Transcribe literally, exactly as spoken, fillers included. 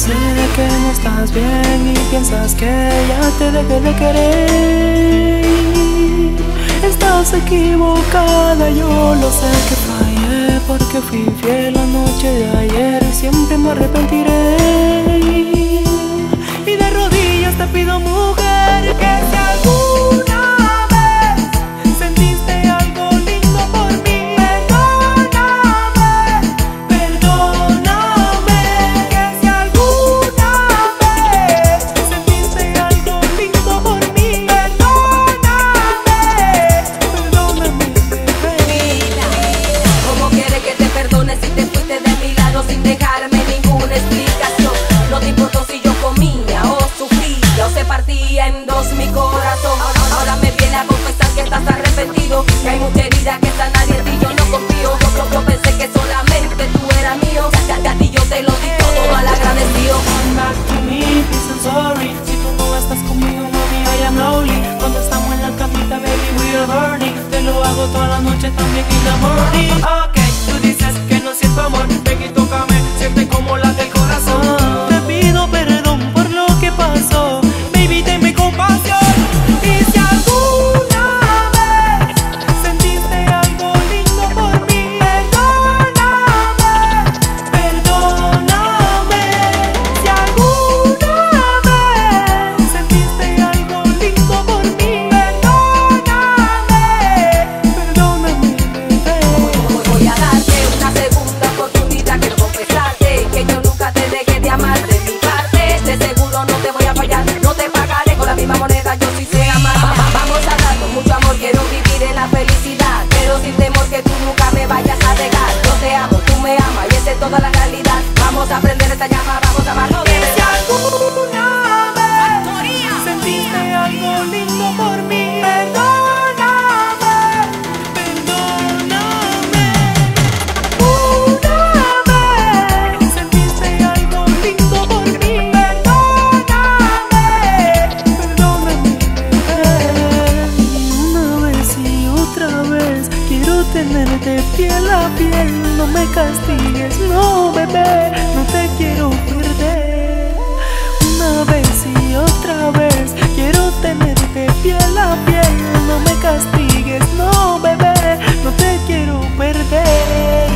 sé que no estás bien y piensas que ya te dejé de querer. Estás equivocada, yo lo sé que fallé, porque fui fiel la noche de ayer y siempre me arrepentiré. Y de rodillas te pido, mujer, que si alguna vez sentiste algo lindo por mí, perdóname, perdóname. Que si alguna vez sentiste algo lindo por mí, perdóname, perdóname, Mira, ¿cómo quieres que te perdone si te fuiste de mi lado sin dejarme ninguna explicación? No te importó si yo comía o sufría o se partía en dos mi corazón. Ahora me viene a confesar que estás arrepentido, que hay mucha herida que está nadie en ti, yo no confío. Yo, yo, yo pensé que solamente tú eras mío, ya, ya, a ti yo te lo di todo mal agradecido. come back to me, please and sorry. Si tú no estás conmigo, mami, I am lonely. Cuando estamos en la camita, baby, we are burning. Te lo hago toda la noche, también in the morning. Ok, tú dices que no siento amor, ven y tócame, siente como late el corazón. Te pido perdón por lo que pasó, baby, tenme compasión. Y si alguna vez sentiste algo lindo por mí, perdóname, perdóname. Si alguna vez sentiste algo lindo por mí, perdóname, perdóname, bebé. Voy a darte una segunda oportunidad, quiero confesarte que yo nunca te dejé de amar de mi parte. De seguro no te voy a fallar, no te pagaré con la misma moneda, yo sí sé amar. Va- va- Vamos a darnos mucho amor, quiero vivir en la felicidad, pero sin temor que tú nunca me vayas a dejar. Yo te amo, tú me amas y esa es toda la realidad. Vamos a prender esta llama, vamos a amarnos de Si verdad. alguna vez sentiste algo lindo por mí, perdóname, perdóname. Una vez sentiste algo lindo por mí, perdóname, perdóname, bebé. Una vez y otra vez quiero tenerte piel a piel. No me castigues, no, bebé, no te quiero perder. Una vez y otra vez quiero tenerte piel a piel. No me castigues, no, bebé, no te quiero perder.